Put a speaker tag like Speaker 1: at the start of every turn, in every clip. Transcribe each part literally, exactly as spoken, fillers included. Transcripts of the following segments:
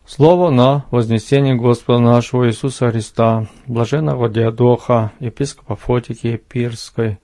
Speaker 1: Слово на вознесение Господа нашего Иисуса Христа, блаженного Диадоха, епископа Фотики Пирской,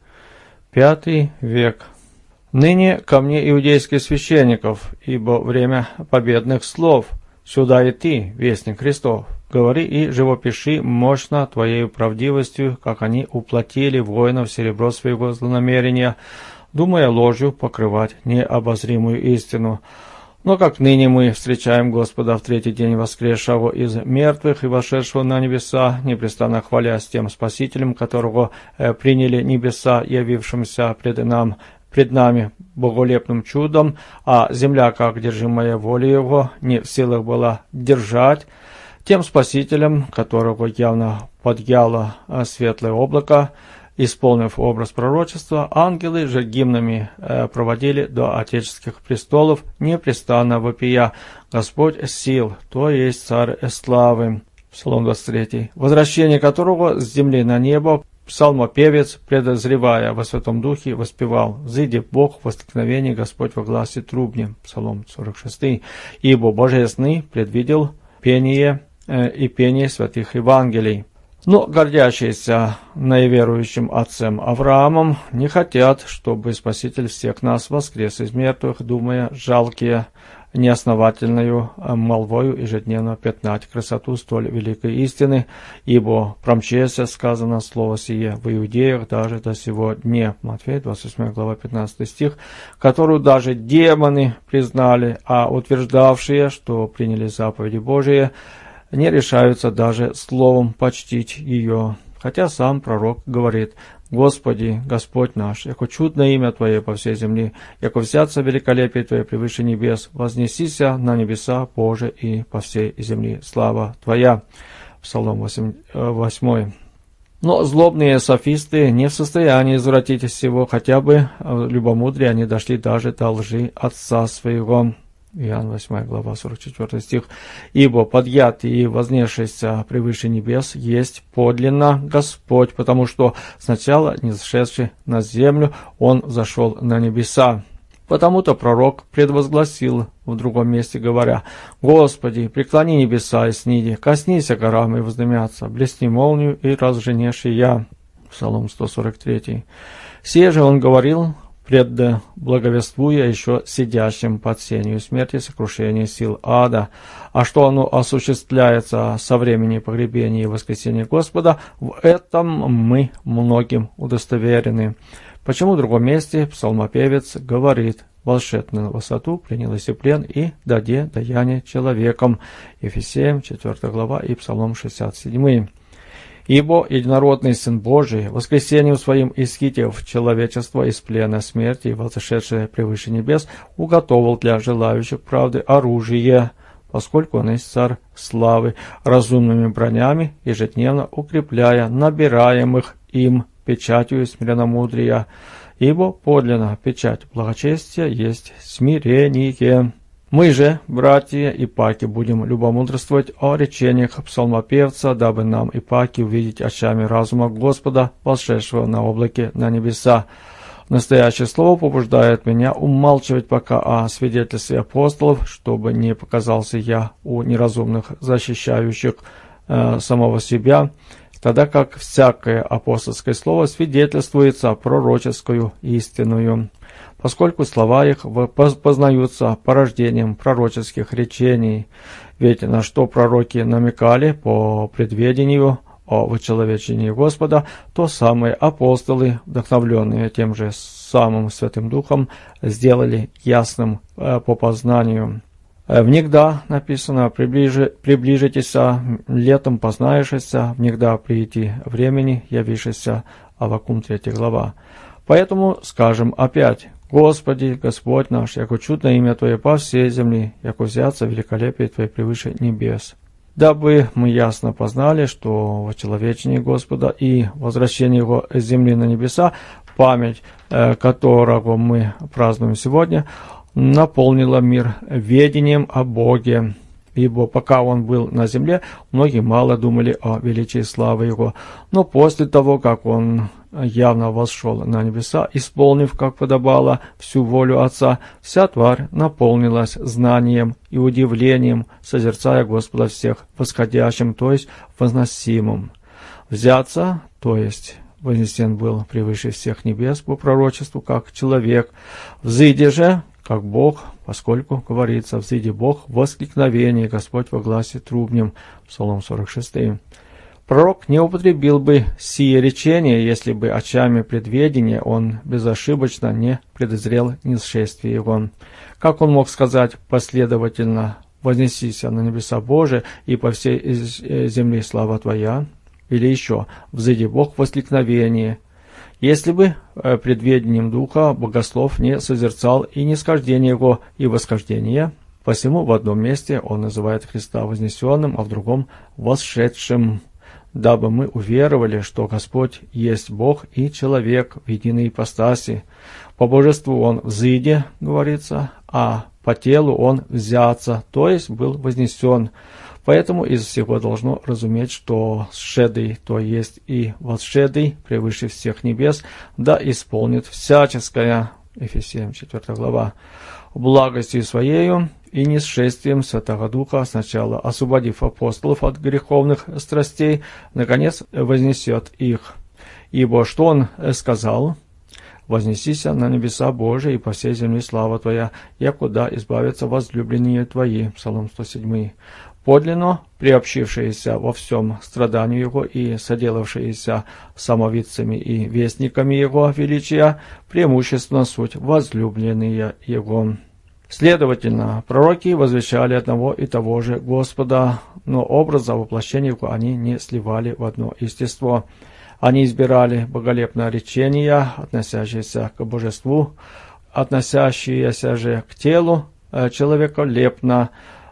Speaker 1: пятый век. Ныне ко мне иудейских священников, ибо время победных слов. Сюда и ты, вестник Христов, говори и живопиши мощно твоею правдивостью, как они уплатили воинов серебро своего злонамерения, думая ложью покрывать необозримую истину. Но как ныне мы встречаем Господа в третий день воскресшего из мертвых и вошедшего на небеса, непрестанно хвалясь тем Спасителем, которого э, приняли небеса, явившимся пред, нам, пред нами боголепным чудом, а земля, как держимая волей Его, не в силах была держать, тем Спасителем, которого явно подъяло э, светлое облако, исполнив образ пророчества, ангелы же гимнами э, проводили до отеческих престолов, непрестанно вопия: «Господь сил, то есть Царь славы». Псалом двадцать три. Возвращение которого с земли на небо псалмопевец, предозревая во Святом Духе, воспевал: «Взыди Бог в воскликновении, Господь во гласе трубне». Псалом сорок шесть. «Ибо Божественный предвидел пение э, и пение святых Евангелий». Но гордящиеся наиверующим отцем Авраамом не хотят, чтобы Спаситель всех нас воскрес из мертвых, думая жалкие неосновательною молвою ежедневно пятнать красоту столь великой истины, ибо промчеся сказано слово сие в Иудеях даже до сего дня. Матфея двадцать восьмая глава пятнадцатый стих, которую даже демоны признали, а утверждавшие, что приняли заповеди Божии, не решаются даже словом почтить ее. Хотя сам пророк говорит: «Господи, Господь наш, яко чудное имя Твое по всей земле, яко взяться великолепие Твое превыше небес, вознесися на небеса, Боже, и по всей земле слава Твоя». Псалом восемь. Но злобные софисты не в состоянии извратить всего, хотя бы в любомудрии они дошли даже до лжи отца своего. Иоанн восьмая глава сорок четвёртый стих. «Ибо подъятый и вознесшийся превыше небес есть подлинно Господь, потому что сначала, не зашедший на землю, Он зашел на небеса». Потому-то пророк предвозгласил в другом месте, говоря: «Господи, преклони небеса и сниди, коснися горам и воздымятся, блесни молнию и разженешь я». Псалом сто сорок три. Сие же он говорил, предблаговествуя еще сидящим под сенью смерти сокрушения сил ада. А что оно осуществляется со времени погребения и воскресения Господа, в этом мы многим удостоверены. Почему в другом месте псалмопевец говорит: «Волшеб на высоту принял плен и даде даяние человеком». Ефесеям четвёртая глава и Псалом шестьдесят семь. «Ибо единородный Сын Божий, воскресением Своим исхитив человечество из плена смерти и возошедшее превыше небес, уготовил для желающих правды оружие, поскольку Он есть Царь славы, разумными бронями, ежедневно укрепляя набираемых им печатью смиренномудрия. Ибо подлинно печать благочестия есть смирение». Мы же, братья и паки, будем любомудрствовать о речениях псалмопевца, дабы нам и паки увидеть очами разума Господа, вошедшего на облаке на небеса. Настоящее слово побуждает меня умалчивать пока о свидетельстве апостолов, чтобы не показался я у неразумных, защищающих э, самого себя, тогда как всякое апостольское слово свидетельствуется пророческую истинную, поскольку слова их познаются порождением пророческих речений. Ведь на что пророки намекали по предведению о вычеловечении Господа, то самые апостолы, вдохновленные тем же самым Святым Духом, сделали ясным по познанию. «Внегда» написано: «приближи, приближитесь, летом познаешься, внегда прийти времени, явишься». Аввакум третья глава. Поэтому скажем опять: «Господи, Господь наш, яко чудное имя Твое по всей земле, яко взяться великолепие Твое превыше небес». Дабы мы ясно познали, что вочеловечение Господа и возвращение Его с земли на небеса, память э, которого мы празднуем сегодня, наполнила мир ведением о Боге. ибо пока он был на земле, многие мало думали о величии славы его. Но после того, как он явно восшел на небеса, исполнив, как подобало, всю волю Отца, вся тварь наполнилась знанием и удивлением, созерцая Господа всех восходящим, то есть возносимым. Взяться, то есть вознесен был превыше всех небес по пророчеству, как человек, взыди же, как Бог, поскольку говорится, взыди Бог в воскликновении, Господь во гласе трубнем. Псалом сорок шесть. Пророк не употребил бы сие речение, если бы очами предведения он безошибочно не предозрел несшествие его. Как он мог сказать последовательно «Вознесися на небеса Божие, и по всей земле слава Твоя», или еще «Взыди Бог в воскликновении», если бы предведением Духа богослов не созерцал и нисхождение его, и восхождение? Посему в одном месте он называет Христа вознесенным, а в другом восшедшим, дабы мы уверовали, что Господь есть Бог и человек в единой ипостаси. По божеству он взыди, говорится, а по телу он взяться, то есть был вознесен. Поэтому из всего должно разуметь, что сшедый, то есть и восшедый, превыше всех небес, да исполнит всяческое, Ефесянам четвёртая глава, благостью своею и нисшествием Святого Духа, сначала освободив апостолов от греховных страстей, наконец вознесет их. Ибо что он сказал? «Вознесися на небеса Божии, и по всей земле слава Твоя, якуда избавятся возлюбленные Твои». Псалом сто семь. Подлинно приобщившиеся во всем страданию Его и соделавшиеся самовидцами и вестниками Его величия, преимущественно суть возлюбленные Его. Следовательно, пророки возвещали одного и того же Господа, но образа воплощения Его они не сливали в одно естество. Они избирали боголепное речения, относящиеся к божеству, относящиеся же к телу человеколепно,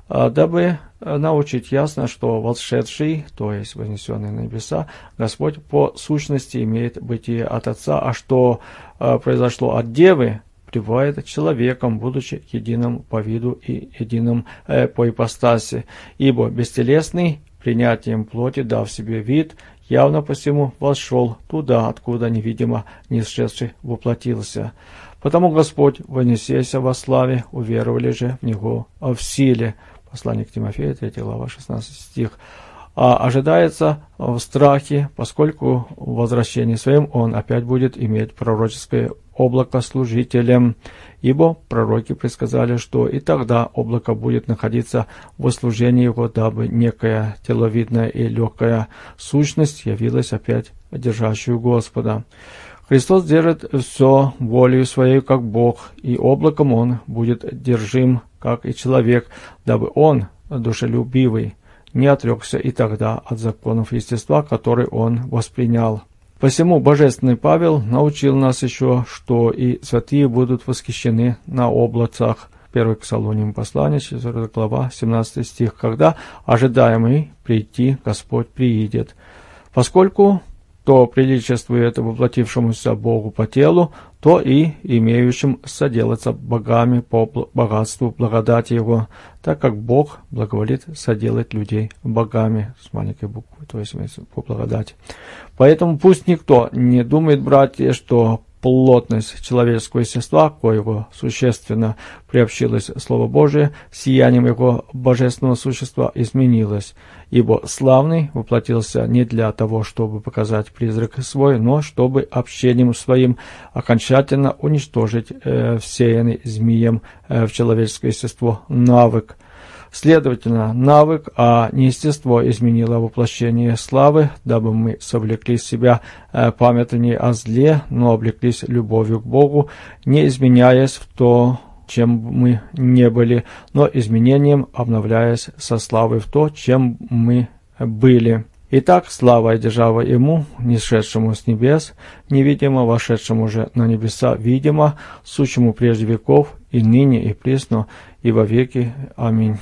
Speaker 1: дабы научить ясно, что восшедший, то есть вознесенный на небеса, Господь по сущности имеет бытие от Отца, а что произошло от Девы, пребывает человеком, будучи единым по виду и единым э, по ипостаси, ибо бестелесный, принятием плоти, дав себе вид, явно посему вошел туда, откуда невидимо нисшедший воплотился. Потому Господь, вознесеся во славе, уверовали же в Него в силе. Послание к Тимофею, третья глава, шестнадцатый стих. А ожидается в страхе, поскольку в возвращении своем он опять будет иметь пророческое облако служителем, ибо пророки предсказали, что и тогда облако будет находиться во служении его, дабы некая теловидная и легкая сущность явилась опять держащую Господа. Христос держит все волею своей, как Бог, и облаком он будет держим, как и человек, дабы он, душелюбивый, не отрекся и тогда от законов естества, которые он воспринял. Посему Божественный Павел научил нас еще, что и святые будут восхищены на облацах. первое Фессалоникам послание, четвёртая глава, семнадцатый стих, когда ожидаемый прийти Господь приидет. Поскольку то приличествует воплотившемуся Богу по телу, то и имеющим соделаться богами по богатству благодати Его, так как Бог благоволит соделать людей богами, с маленькой буквы, то есть по благодати. Поэтому пусть никто не думает, братья, что плотность человеческого естества, коего существенно приобщилось Слово Божие, сиянием его божественного существа изменилось, ибо славный воплотился не для того, чтобы показать призрак свой, но чтобы общением своим окончательно уничтожить э, всеянный змеем э, в человеческое естество навык. Следовательно, навык, а не естество изменило воплощение славы, дабы мы совлекли себя э, памятование о зле, но облеклись любовью к Богу, не изменяясь в то, чем мы не были, но изменением обновляясь со славой в то, чем мы были. Итак, слава и держава Ему, нисшедшему с небес, невидимо вошедшему же на небеса, видимо, сущему прежде веков, и ныне, и присно, и во веки. Аминь.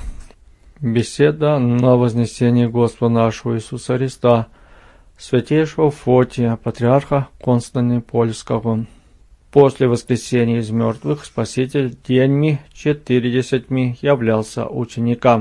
Speaker 1: Беседа на вознесение Господа нашего Иисуса Христа, святейшего Фотия, патриарха Константинопольского. После воскресения из мертвых Спаситель деньми четыридесятьми являлся ученикам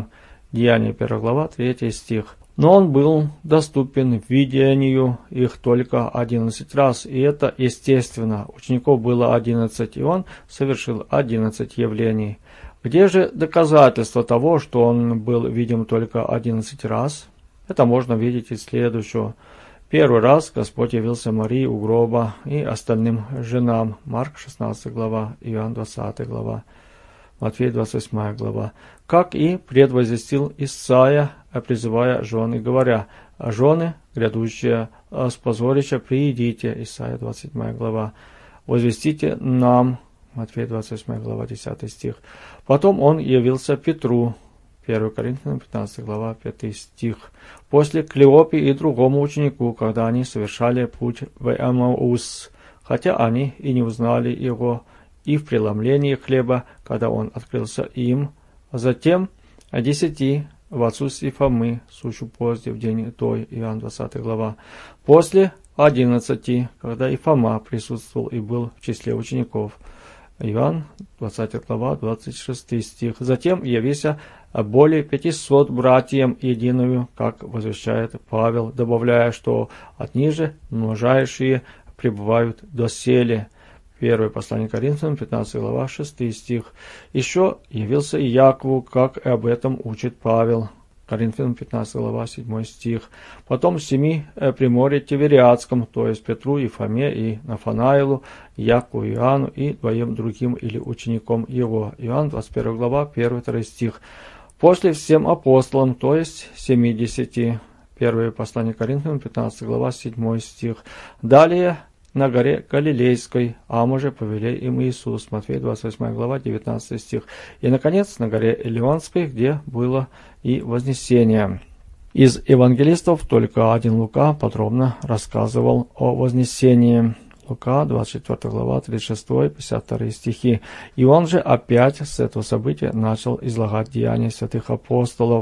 Speaker 1: Деяния первая глава, третий стих. Но он был доступен видению их только одиннадцать раз, и это естественно. Учеников было одиннадцать, и он совершил одиннадцать явлений. Где же доказательство того, что он был видим только одиннадцать раз? Это можно видеть из следующего. Первый раз Господь явился Марии у гроба и остальным женам. Марк шестнадцатая глава, Иоанн двадцатая глава, Матфея двадцать восьмая глава. Как и предвозвестил Исаия, призывая жен и говоря: «Жены, грядущие с позорища, приидите», Исаия двадцать седьмая глава. «Возвестите нам», Матфея двадцать восьмая глава, десятый стих. Потом он явился Петру, первое Коринфянам пятнадцатая глава, пятый стих. После Клеопе и другому ученику, когда они совершали путь в Эмаус, хотя они и не узнали его, и в преломлении хлеба, когда он открылся им. Затем десяти в отсутствии Фомы, сущу позде, в день той, Иоанн двадцатая глава. После одиннадцати, когда и Фома присутствовал и был в числе учеников. Иоанн двадцатая глава, двадцать шестой стих. Затем явился более пятисот братьям единую, как возвещает Павел, добавляя, что от ниже множайшие пребывают доселе. Первое послание Коринфянам, пятнадцатая глава, шестой стих. Еще явился и Якову, как и об этом учит Павел. Коринфянам, пятнадцатая глава, седьмой стих. Потом семи при море Тивериадском, то есть Петру и Фоме и Нафанаилу, Якову и Иоанну и двоим другим или учеником его. Иоанн, двадцать первая глава, первый-второй стих. После всем апостолам, то есть семидесяти. Первое послание Коринфянам, пятнадцатая глава, седьмой стих. Далее на горе Галилейской, Аможе повелел им Иисус, Матфея двадцать восьмая глава, девятнадцатый стих. И, наконец, на горе Илионской, где было и вознесение. Из евангелистов только один Лука подробно рассказывал о вознесении. Лука, двадцать четвёртая глава, тридцать шестой, пятьдесят второй стихи. И он же опять с этого события начал излагать деяния святых апостолов.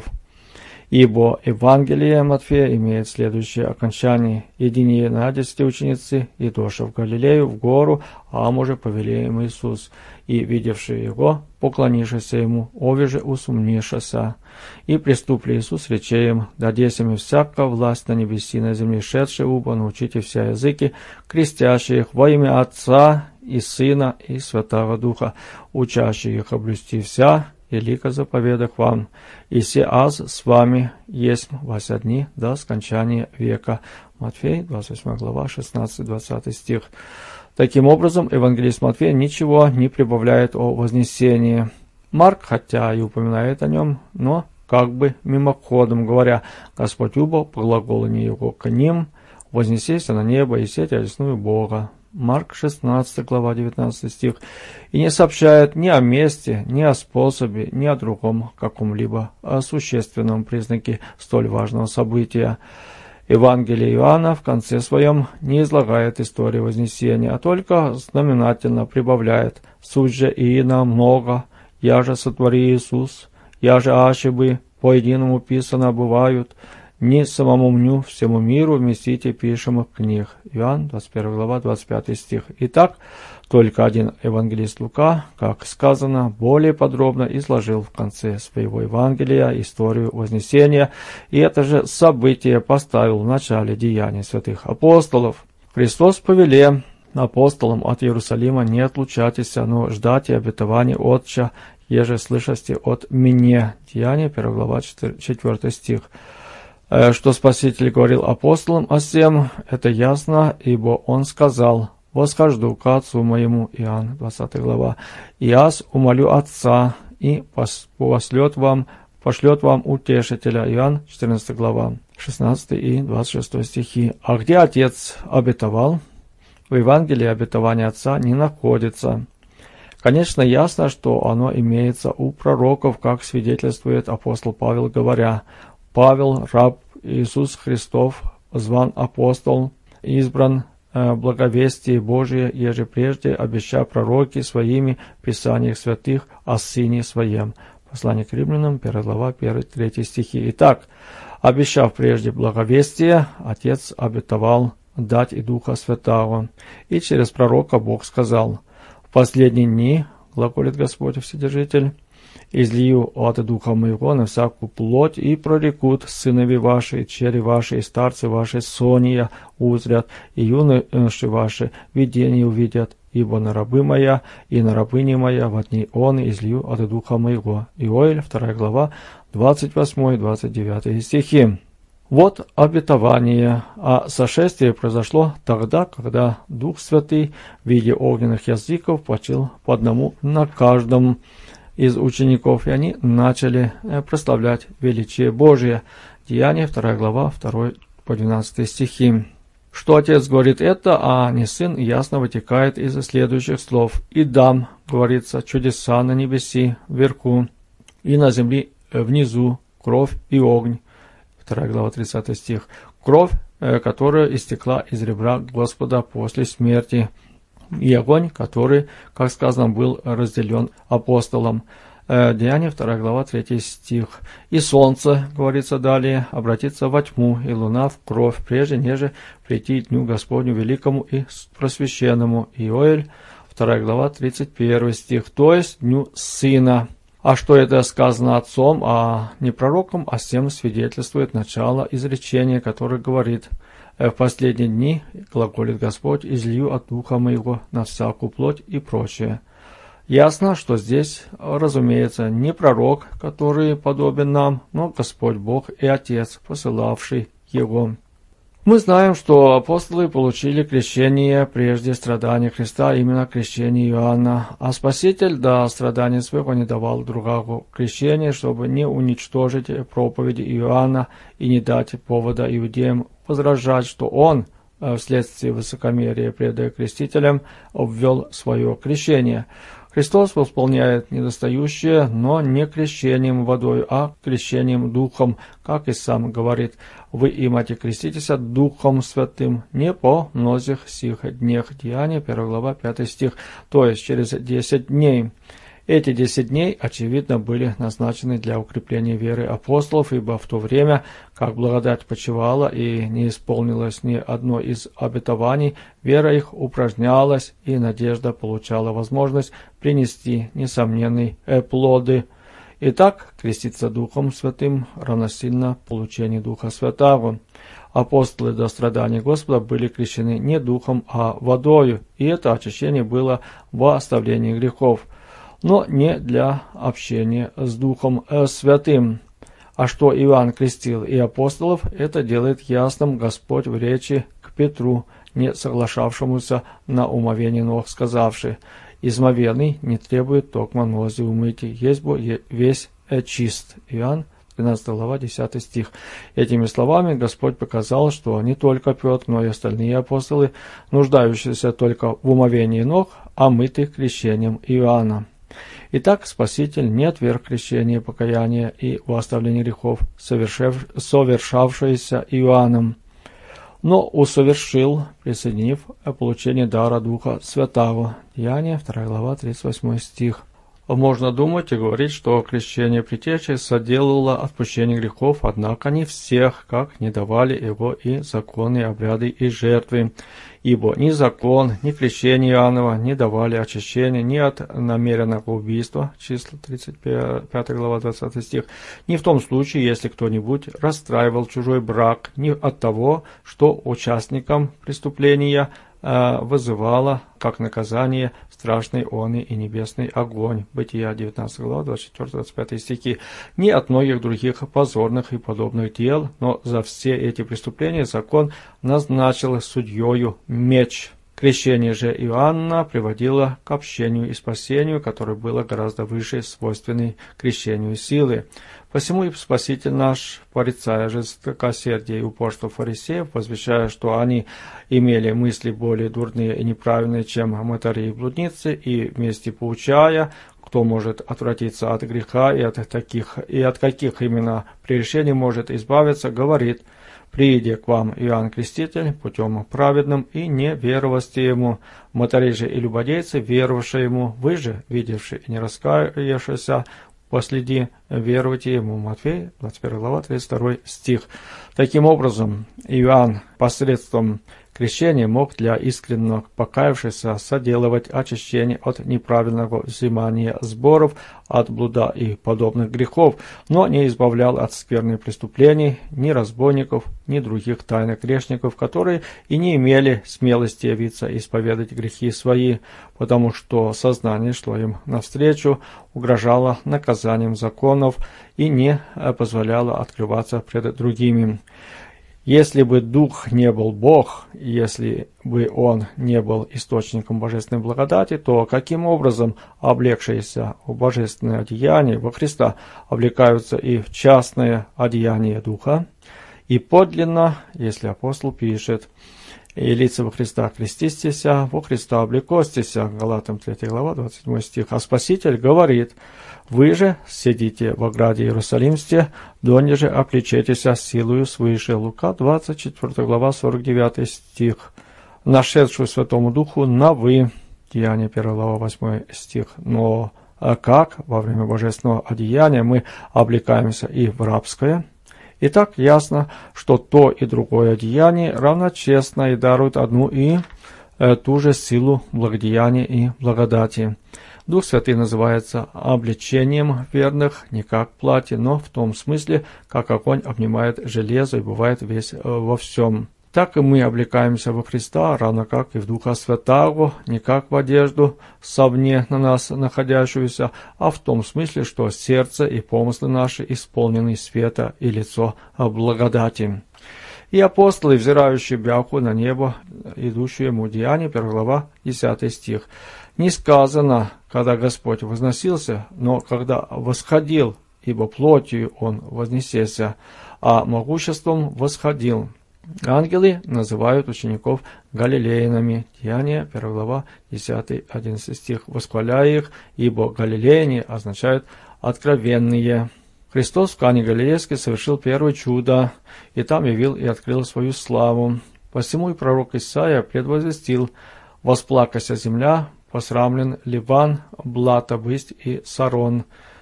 Speaker 1: Ибо Евангелие Матфея имеет следующее окончание: «Едиnie на десяти ученицы, идоша в Галилею, в гору, а може повели им Иисус, и, видевшие его, поклонившися ему, овеже усумнишася. И приступли Иисус, рече им: дадесь им всяка власть на небеси, на земле, шедшие уба, научите вся языки, крестящие их во имя Отца и Сына и Святого Духа, учащие их облюсти вся, и лика заповедах вам, и се аз с вами есть во все дни до скончания века». Матфей, двадцать восьмая глава, шестнадцатый-двадцатый стих. Таким образом, евангелист Матфей ничего не прибавляет о вознесении. Марк, хотя и упоминает о нем, но как бы мимоходом, говоря: «Господь убо по глаголанию его к ним, вознесейся на небо и сеть одесную Бога». Марк шестнадцатая глава, девятнадцатый стих. И не сообщает ни о месте, ни о способе, ни о другом каком-либо существенном признаке столь важного события. Евангелие Иоанна в конце своем не излагает историю вознесения, а только знаменательно прибавляет: «Суть же иина много, я же сотвори Иисус, я же аще бы по единому писано бывают, не самому мню, всему миру вместите пишемых книг». Иоанн, двадцать первая глава, двадцать пятый стих. Итак, только один евангелист Лука, как сказано, более подробно изложил в конце своего Евангелия историю вознесения, и это же событие поставил в начале деяний святых апостолов. Христос повеле апостолам от Иерусалима: не отлучайтесь, но ждайте обетования Отча, еже слышасте от меня. Деяния, первая глава, четвёртый стих. Что Спаситель говорил апостолам о сем, это ясно, ибо Он сказал: «Восхожду к Отцу моему», Иоанн, двадцатая глава, «и аз умолю Отца, и пошлет вам, пошлет вам утешителя», Иоанн, четырнадцатая глава, шестнадцатый и двадцать шестой стихи. А где Отец обетовал? В Евангелии обетование Отца не находится. Конечно, ясно, что оно имеется у пророков, как свидетельствует апостол Павел, говоря: «Павел, раб Иисус Христов, зван апостол, избран э, благовестие Божие, еже прежде обеща пророки своими в Писаниях святых о Сыне Своем». Послание к Римлянам, первая глава, первый-третий стихи. Итак, обещав прежде благовестие, Отец обетовал дать и Духа Святого. И через пророка Бог сказал: «В последние дни, глаголит Господь Вседержитель, излию от духа моего на всякую плоть, и прорекут сынови ваши, чери ваши, и старцы ваши сония узрят, и юноши ваши видения увидят, ибо на рабы моя и на рабыни моя в дни он излию от духа моего». Иоэль, вторая глава, двадцать восьмой двадцать девятый стихи. Вот обетование о сошествии произошло тогда, когда Дух Святый в виде огненных языков почил по одному на каждом из учеников, и они начали прославлять величие Божие. Деяния, вторая глава, второй по двенадцатый стихи. Что Отец говорит это, а не Сын, ясно вытекает из следующих слов. «И дам, говорится, чудеса на небеси вверху, и на земле внизу кровь и огонь». вторая глава, тридцатый стих. Кровь, которая истекла из ребра Господа после смерти, и огонь, который, как сказано, был разделен апостолом. Деяния, вторая глава, третий стих. «И солнце, говорится далее, обратится во тьму, и луна в кровь, прежде неже прийти дню Господню великому и просвященному». Иоэль, вторая глава, тридцать первый стих. То есть дню Сына. А что это сказано отцом, а не пророком, а всем свидетельствует начало изречения, которое говорит: «В последние дни, глаголит Господь, излью от духа моего на всякую плоть» и прочее. Ясно, что здесь, разумеется, не пророк, который подобен нам, но Господь Бог и Отец, посылавший его. Мы знаем, что апостолы получили крещение прежде страдания Христа, именно крещение Иоанна, а Спаситель до страданий своего не давал другого крещения, чтобы не уничтожить проповеди Иоанна и не дать повода иудеям возражать, что он, вследствие высокомерия пред крестителем, обвел свое крещение. Христос восполняет недостающее, но не крещением водой, а крещением Духом, как и сам говорит: «Вы имате креститесь Духом Святым не по многих сих днях». Деяния, первая глава, пятый стих, то есть через десять дней. Эти десять дней, очевидно, были назначены для укрепления веры апостолов, ибо в то время, как благодать почивала и не исполнилось ни одно из обетований, вера их упражнялась, и надежда получала возможность принести несомненные плоды. Итак, креститься Духом Святым равносильно получению Духа Святаго. Апостолы до страдания Господа были крещены не Духом, а водою, и это очищение было во оставлении грехов, но не для общения с Духом Святым. А что Иоанн крестил и апостолов, это делает ясным Господь в речи к Петру, не соглашавшемуся на умовение ног, сказавши: «Измовенный не требует токма нози умыть, есть бы весь чист». Иоанн, двенадцатая глава, десятый стих. Этими словами Господь показал, что не только Петр, но и остальные апостолы, нуждающиеся только в умовении ног, омыты крещением Иоанна. Итак, Спаситель не отверг крещение, покаяние и оставление грехов, совершавшееся Иоанном, но усовершил, присоединив получение дара Духа Святаго. Деяния, вторая глава, тридцать восьмой стих. Можно думать и говорить, что крещение притечи соделало отпущение грехов, однако не всех, как не давали его и законные обряды и жертвы. Ибо ни закон, ни крещение Иоаннова не давали очищения ни от намеренного убийства, числа тридцать пятая глава, двадцатый стих, ни в том случае, если кто-нибудь расстраивал чужой брак, ни от того, что участникам преступления вызывало как наказание страшный он и небесный огонь. Бытия, девятнадцатая глава, двадцать четвёртый двадцать пятый стихи. Ни от многих других позорных и подобных дел, но за все эти преступления закон назначил судьею меч. Крещение же Иоанна приводило к общению и спасению, которое было гораздо выше свойственной крещению силы. Посему и Спаситель наш, порицая жестокосердие и упорство фарисеев, возвещая, что они имели мысли более дурные и неправильные, чем мытари и блудницы, и вместе поучая, кто может отвратиться от греха и от таких, и от каких именно прегрешений может избавиться, говорит: «Прииди к вам Иоанн Креститель путем праведным, и не веровасте ему, мытари же и любодейцы, веровавшие ему, вы же, видевшие и не раскаявшиеся, последи, веруйте ему». Матфея, двадцать первая глава, тридцать второй стих. Таким образом, Иоанн посредством Крещение мог для искренно покаявшихся соделывать очищение от неправильного взимания сборов, от блуда и подобных грехов, но не избавлял от скверных преступлений ни разбойников, ни других тайных грешников, которые и не имели смелости явиться и исповедать грехи свои, потому что сознание шло им навстречу, угрожало наказанием законов и не позволяло открываться пред другими. Если бы Дух не был Бог, если бы Он не был источником божественной благодати, то каким образом облегшиеся в божественное одеяние во Христа облекаются и в частное одеяние Духа? И подлинно, если апостол пишет: «И лица во Христа крестистеся, во Христа облекостеся», Галатам третья глава, двадцать седьмой стих. А Спаситель говорит: «Вы же сидите в ограде Иерусалимсте, донеже облечетеся силою свыше». Лука двадцать четвёртая глава, сорок девятый стих. «Нашедшую Святому Духу на вы». Деяния первая глава, восьмой стих. Но как во время божественного одеяния мы облекаемся и в рабское? Итак, ясно, что то и другое одеяние равночестно и дарует одну и ту же силу благодеяния и благодати. Дух Святый называется облечением верных не как платье, но в том смысле, как огонь обнимает железо и бывает весь во всем. Так и мы облекаемся во Христа, равно как и в Духа Святаго, не как в одежду, совне на нас находящуюся, а в том смысле, что сердце и помыслы наши исполнены света и лицо благодати. И апостолы, взирающие бяху на небо, идущие ему Деяния, первая глава, десятый стих. Не сказано, когда Господь возносился, но когда восходил, ибо плотью он вознесся, а могуществом восходил. Ангелы называют учеников галилеянами. Деяния, первая глава, десятый одиннадцатый стих. Восхваляя их, ибо галилеяне означают откровенные. Христос в Кане Галилейской совершил первое чудо, и там явил и открыл свою славу. Посему и пророк Исаия предвозвестил: «Восплакася земля, посрамлен Ливан, Блата бысть и Сарон.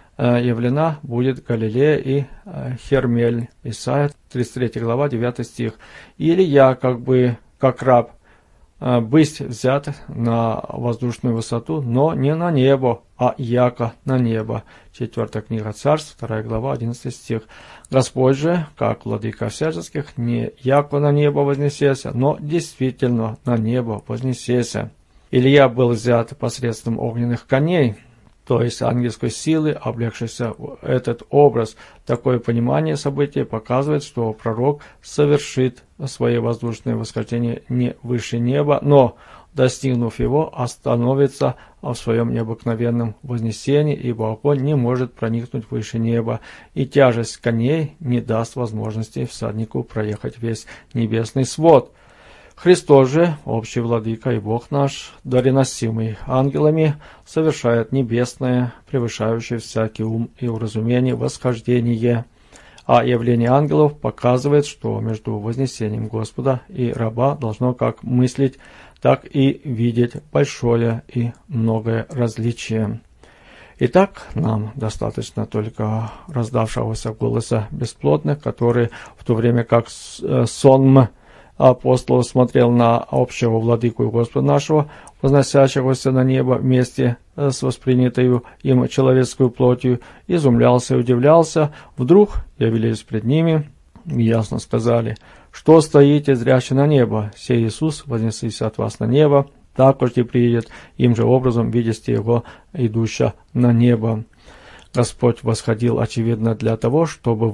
Speaker 1: Явлена будет Галилея и Хермель». Исайя тридцать третья глава, девятый стих. «Или я, как бы, как раб, бысть взят на воздушную высоту, но не на небо, а яко на небо». Четвертая книга Царств, вторая глава, одиннадцатый стих. «Господь же, как владыка всяческих, не яко на небо вознесеся, но действительно на небо вознесеся». Илья был взят посредством огненных коней, то есть ангельской силы, облегшейся в этот образ. Такое понимание события показывает, что пророк совершит свое воздушное восхождение не выше неба, но, достигнув его, остановится в своем необыкновенном вознесении, ибо огонь не может проникнуть выше неба, и тяжесть коней не даст возможности всаднику проехать весь небесный свод. Христос же, общий владыка и Бог наш, дареносимый ангелами, совершает небесное, превышающее всякий ум и уразумение восхождение. А явление ангелов показывает, что между вознесением Господа и раба должно как мыслить, так и видеть большое и многое различие. Итак, нам достаточно только раздавшегося голоса бесплотных, который в то время как сонм апостол смотрел на общего владыку и Господа нашего, возносящегося на небо вместе с воспринятой им человеческую плотью, изумлялся и удивлялся. Вдруг явились пред ними и ясно сказали: «Что стоите, зрячи на небо? Сей Иисус, вознесися от вас на небо, також и приедет им же образом, видите его, идущего на небо». Господь восходил, очевидно, для того, чтобы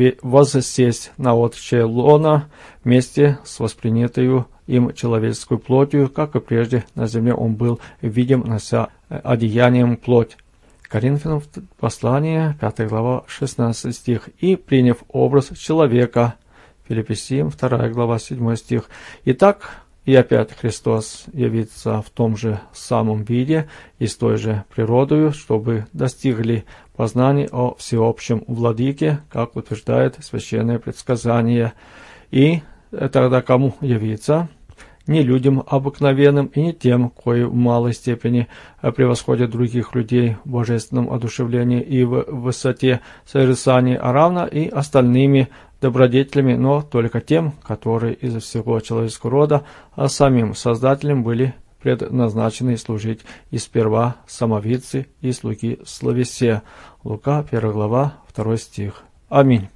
Speaker 1: воссесть на отче лона вместе с воспринятою им человеческую плотью, как и прежде на земле он был видим, нося одеянием плоть. Коринфянам послание, пятая глава, шестнадцатый стих. «И, приняв образ человека». Филиппийцам, вторая глава, седьмой стих. Итак, и опять Христос явится в том же самом виде и с той же природою, чтобы достигли познания о всеобщем владыке, как утверждает священное предсказание. И тогда кому явится? Не людям обыкновенным и не тем, кои в малой степени превосходят других людей в божественном одушевлении и в высоте созерцания, а равно и остальными, добродетелями, но только тем, которые из всего человеческого рода, а самим Создателем были предназначены служить и сперва самовидцы и слуги словесе. Лука, первая глава, второй стих. Аминь.